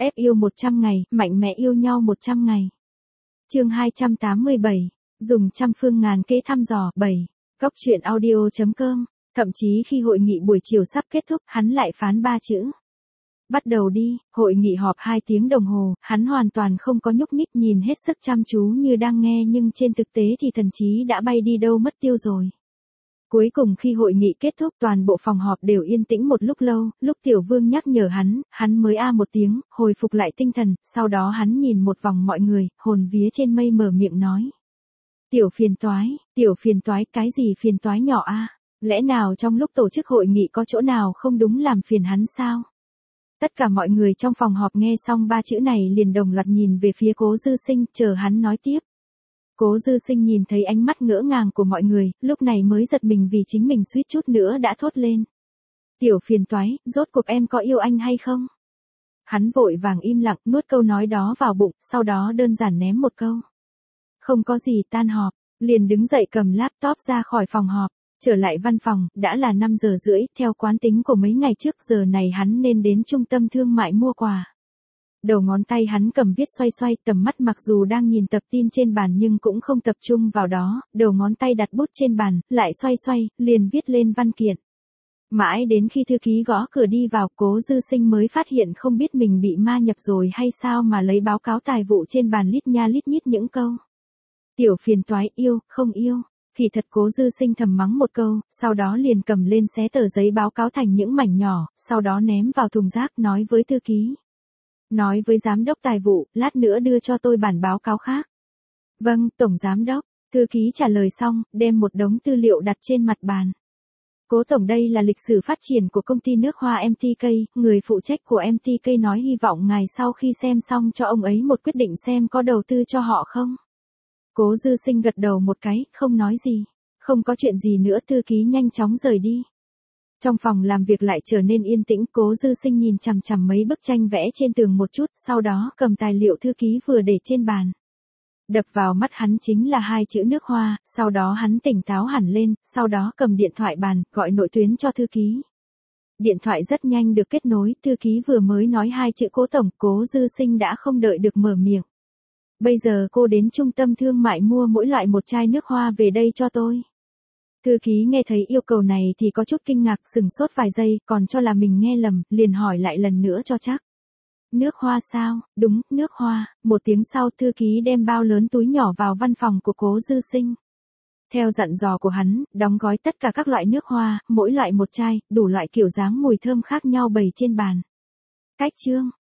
Ép yêu 100 ngày, mạnh mẽ yêu nhau 100 ngày. Chương 287, dùng trăm phương ngàn kế thăm dò. 7. Góc truyện audio.com. Thậm chí khi hội nghị buổi chiều sắp kết thúc, hắn lại phán 3 chữ. Bắt đầu đi. Hội nghị họp 2 tiếng đồng hồ, hắn hoàn toàn không có nhúc nhích, nhìn hết sức chăm chú như đang nghe, nhưng trên thực tế thì thần trí đã bay đi đâu mất tiêu rồi. Cuối cùng khi hội nghị kết thúc, toàn bộ phòng họp đều yên tĩnh một lúc lâu, lúc Tiểu Vương nhắc nhở hắn mới một tiếng, hồi phục lại tinh thần, sau đó hắn nhìn một vòng mọi người, hồn vía trên mây mở miệng nói. Tiểu phiền toái, cái gì phiền toái nhỏ a? Lẽ nào trong lúc tổ chức hội nghị có chỗ nào không đúng làm phiền hắn sao? Tất cả mọi người trong phòng họp nghe xong 3 chữ này liền đồng loạt nhìn về phía Cố Dư Sinh, chờ hắn nói tiếp. Cố Dư Sinh nhìn thấy ánh mắt ngỡ ngàng của mọi người, lúc này mới giật mình vì chính mình suýt chút nữa đã thốt lên. Tiểu phiền toái, rốt cuộc em có yêu anh hay không? Hắn vội vàng im lặng, nuốt câu nói đó vào bụng, sau đó đơn giản ném một câu. Không có gì. Tan họp, liền đứng dậy cầm laptop ra khỏi phòng họp, trở lại văn phòng, đã là 5 giờ rưỡi, theo quán tính của mấy ngày trước giờ này hắn nên đến trung tâm thương mại mua quà. Đầu ngón tay hắn cầm viết xoay xoay, tầm mắt mặc dù đang nhìn tập tin trên bàn nhưng cũng không tập trung vào đó, đầu ngón tay đặt bút trên bàn, lại xoay xoay, liền viết lên văn kiện. Mãi đến khi thư ký gõ cửa đi vào, Cố Dư Sinh mới phát hiện không biết mình bị ma nhập rồi hay sao mà lấy báo cáo tài vụ trên bàn lít nha lít nhít những câu. Tiểu phiền toái, yêu, không yêu. Kỳ thật Cố Dư Sinh thầm mắng một câu, sau đó liền cầm lên xé tờ giấy báo cáo thành những mảnh nhỏ, sau đó ném vào thùng rác, nói với thư ký. Nói với giám đốc tài vụ, lát nữa đưa cho tôi bản báo cáo khác. Vâng, tổng giám đốc. Thư ký trả lời xong, đem một đống tư liệu đặt trên mặt bàn. Cố tổng, đây là lịch sử phát triển của công ty nước hoa MTK, người phụ trách của MTK nói hy vọng ngài sau khi xem xong cho ông ấy một quyết định xem có đầu tư cho họ không. Cố Dư Sinh gật đầu một cái, không nói gì. Không có chuyện gì nữa, thư ký nhanh chóng rời đi. Trong phòng làm việc lại trở nên yên tĩnh, Cố Dư Sinh nhìn chằm chằm mấy bức tranh vẽ trên tường một chút, sau đó cầm tài liệu thư ký vừa để trên bàn. Đập vào mắt hắn chính là 2 chữ nước hoa, sau đó hắn tỉnh táo hẳn lên, sau đó cầm điện thoại bàn, gọi nội tuyến cho thư ký. Điện thoại rất nhanh được kết nối, thư ký vừa mới nói 2 chữ Cố tổng, Cố Dư Sinh đã không đợi được mở miệng. Bây giờ cô đến trung tâm thương mại mua mỗi loại 1 chai nước hoa về đây cho tôi. Thư ký nghe thấy yêu cầu này thì có chút kinh ngạc, sửng sốt vài giây, còn cho là mình nghe lầm, liền hỏi lại lần nữa cho chắc. Nước hoa sao? Đúng, nước hoa. Một tiếng sau, thư ký đem bao lớn túi nhỏ vào văn phòng của Cố Dư Sinh. Theo dặn dò của hắn, đóng gói tất cả các loại nước hoa, mỗi loại 1 chai, đủ loại kiểu dáng mùi thơm khác nhau bày trên bàn. Cách chương.